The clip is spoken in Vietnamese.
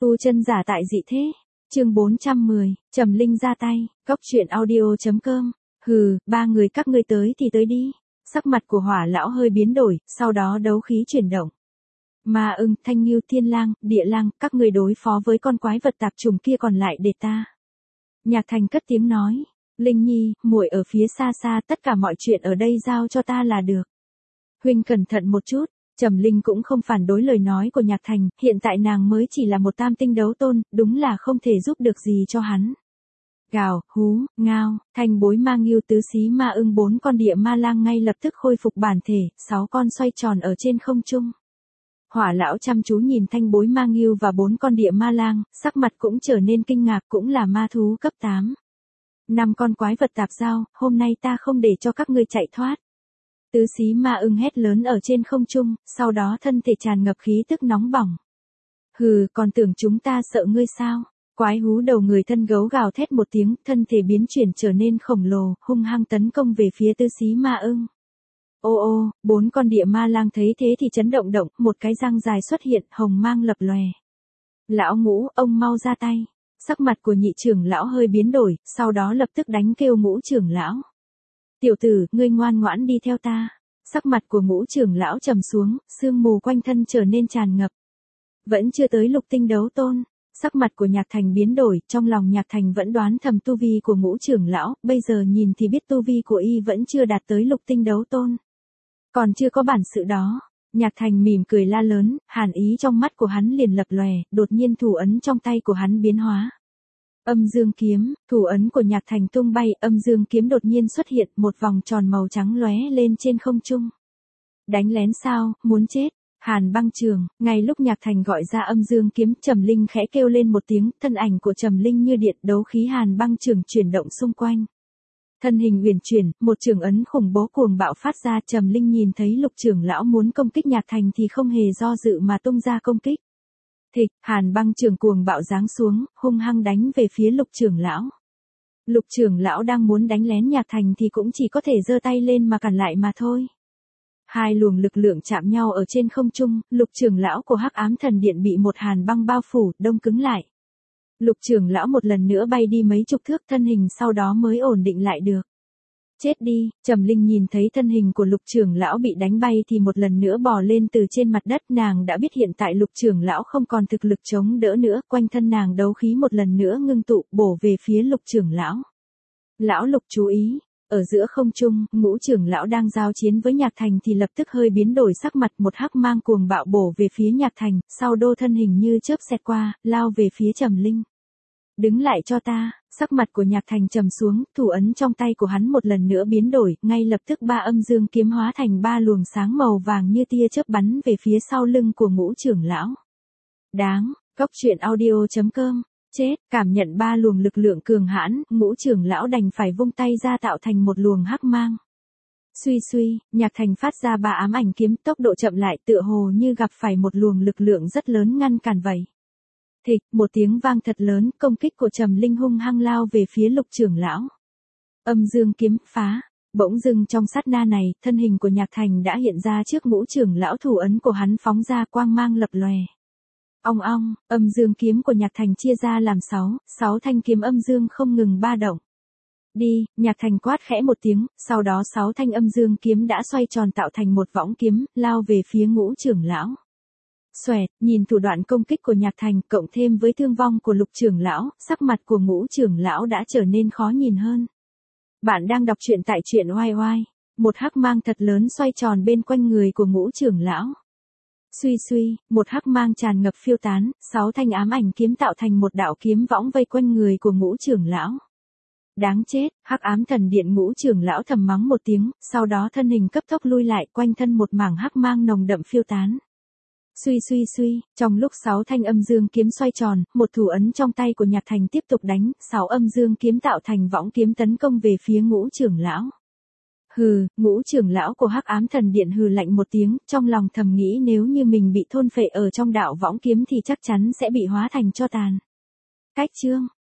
Tu chân giả tại dị thế. Chương 410, Trầm Linh ra tay, Cóc truyện audio.com. Hừ, ba người các ngươi tới thì tới đi. Sắc mặt của Hỏa lão hơi biến đổi, sau đó đấu khí chuyển động. Ma Ưng, Thanh Ngưu, Thiên Lang, Địa Lang, các ngươi đối phó với con quái vật tạp trùng kia còn lại để ta. Nhạc Thành cất tiếng nói, Linh Nhi, muội ở phía xa xa, tất cả mọi chuyện ở đây giao cho ta là được. Huynh cẩn thận một chút. Trầm Linh cũng không phản đối lời nói của Nhạc Thành, hiện tại nàng mới chỉ là một tam tinh đấu tôn, đúng là không thể giúp được gì cho hắn. Gào, hú, ngao, Thanh Bối Ma Ngưu, Tứ Xí Ma Ưng, 4 con địa ma lang ngay lập tức khôi phục bản thể, 6 con xoay tròn ở trên không trung. Hỏa lão chăm chú nhìn Thanh Bối Ma Ngưu và 4 con địa ma lang, sắc mặt cũng trở nên kinh ngạc, cũng là ma thú cấp 8. 5 con quái vật tạp giao, hôm nay ta không để cho các ngươi chạy thoát. Tứ Xí Ma Ưng hét lớn ở trên không trung, sau đó thân thể tràn ngập khí tức nóng bỏng. Hừ, còn tưởng chúng ta sợ ngươi sao? Quái hú đầu người thân gấu gào thét một tiếng, thân thể biến chuyển trở nên khổng lồ, hung hăng tấn công về phía Tứ Xí Ma Ưng. Ô ô, 4 con địa ma lang thấy thế thì chấn động động, một cái răng dài xuất hiện, hồng mang lập lòe. Lão Ngũ, ông mau ra tay. Sắc mặt của nhị trưởng lão hơi biến đổi, sau đó lập tức đánh kêu Ngũ trưởng lão. Tiểu tử, ngươi ngoan ngoãn đi theo ta. Sắc mặt của Ngũ trưởng lão trầm xuống, sương mù quanh thân trở nên tràn ngập. Vẫn chưa tới lục tinh đấu tôn. Sắc mặt của Nhạc Thành biến đổi, trong lòng Nhạc Thành vẫn đoán thầm tu vi của Ngũ trưởng lão, bây giờ nhìn thì biết tu vi của y vẫn chưa đạt tới lục tinh đấu tôn. Còn chưa có bản sự đó. Nhạc Thành mỉm cười la lớn, hàn ý trong mắt của hắn liền lập lòe, đột nhiên thủ ấn trong tay của hắn biến hóa. Âm dương kiếm, thủ ấn của Nhạc Thành tung bay, âm dương kiếm đột nhiên xuất hiện, một vòng tròn màu trắng lóe lên trên không trung. Đánh lén sao, muốn chết? Hàn Băng Trường, ngay lúc Nhạc Thành gọi ra âm dương kiếm, Trầm Linh khẽ kêu lên một tiếng, thân ảnh của Trầm Linh như điện, đấu khí Hàn Băng Trường chuyển động xung quanh. Thân hình uyển chuyển, một trường ấn khủng bố cuồng bạo phát ra, Trầm Linh nhìn thấy Lục trưởng lão muốn công kích Nhạc Thành thì không hề do dự mà tung ra công kích. Thịch, Hàn Băng Trường cuồng bạo giáng xuống, hung hăng đánh về phía Lục trưởng lão. Lục trưởng lão đang muốn đánh lén Nhạc Thành thì cũng chỉ có thể giơ tay lên mà cản lại mà thôi. Hai luồng lực lượng chạm nhau ở trên không trung, Lục trưởng lão của Hắc Ám Thần Điện bị một hàn băng bao phủ, đông cứng lại. Lục trưởng lão một lần nữa bay đi mấy chục thước, thân hình sau đó mới ổn định lại được. Chết đi, Trầm Linh nhìn thấy thân hình của Lục trưởng lão bị đánh bay thì một lần nữa bò lên từ trên mặt đất, nàng đã biết hiện tại Lục trưởng lão không còn thực lực chống đỡ nữa, quanh thân nàng đấu khí một lần nữa ngưng tụ, bổ về phía Lục trưởng lão. Lão Lục chú ý, ở giữa không trung, Ngũ trưởng lão đang giao chiến với Nhạc Thành thì lập tức hơi biến đổi sắc mặt, một hắc mang cuồng bạo bổ về phía Nhạc Thành, sau đô thân hình như chớp xẹt qua, lao về phía Trầm Linh. Đứng lại cho ta, sắc mặt của Nhạc Thành trầm xuống, thủ ấn trong tay của hắn một lần nữa biến đổi, ngay lập tức 3 âm dương kiếm hóa thành 3 luồng sáng màu vàng như tia chớp bắn về phía sau lưng của Ngũ trưởng lão. Đáng, Cóc truyện audio.com. Chết, cảm nhận 3 luồng lực lượng cường hãn, Ngũ trưởng lão đành phải vung tay ra tạo thành một luồng hắc mang. Suy suy, Nhạc Thành phát ra 3 ám ảnh kiếm, tốc độ chậm lại, tựa hồ như gặp phải một luồng lực lượng rất lớn ngăn cản vậy. Thịch, một tiếng vang thật lớn, công kích của Trầm Linh hung hăng lao về phía Lục trưởng lão. Âm dương kiếm phá, bỗng dưng trong sát na này, thân hình của Nhạc Thành đã hiện ra trước Ngũ trưởng lão, thủ ấn của hắn phóng ra quang mang lập lòe. Ong ong, âm dương kiếm của Nhạc Thành chia ra làm 6 thanh kiếm âm dương không ngừng ba động. Đi, Nhạc Thành quát khẽ một tiếng, sau đó 6 thanh âm dương kiếm đã xoay tròn tạo thành một võng kiếm, lao về phía Ngũ trưởng lão. Xoẹt, nhìn thủ đoạn công kích của Nhạc Thành, cộng thêm với thương vong của Lục trưởng lão, sắc mặt của Ngũ trưởng lão đã trở nên khó nhìn hơn. Bạn đang đọc truyện tại truyện oai oai. Một hắc mang thật lớn xoay tròn bên quanh người của Ngũ trưởng lão. Suy suy, một hắc mang tràn ngập phiêu tán, 6 thanh ám ảnh kiếm tạo thành một đạo kiếm võng vây quanh người của Ngũ trưởng lão. Đáng chết, Hắc Ám Thần Điện. Ngũ trưởng lão thầm mắng một tiếng, sau đó thân hình cấp tốc lui lại, quanh thân một mảng hắc mang nồng đậm phiêu tán. Suy suy suy, trong lúc 6 thanh âm dương kiếm xoay tròn, một thủ ấn trong tay của Nhạc Thành tiếp tục đánh, 6 âm dương kiếm tạo thành võng kiếm tấn công về phía Ngũ trưởng lão. Hừ, Ngũ trưởng lão của Hắc Ám Thần Điện hừ lạnh một tiếng, trong lòng thầm nghĩ nếu như mình bị thôn phệ ở trong đạo võng kiếm thì chắc chắn sẽ bị hóa thành tro tàn. Cách chương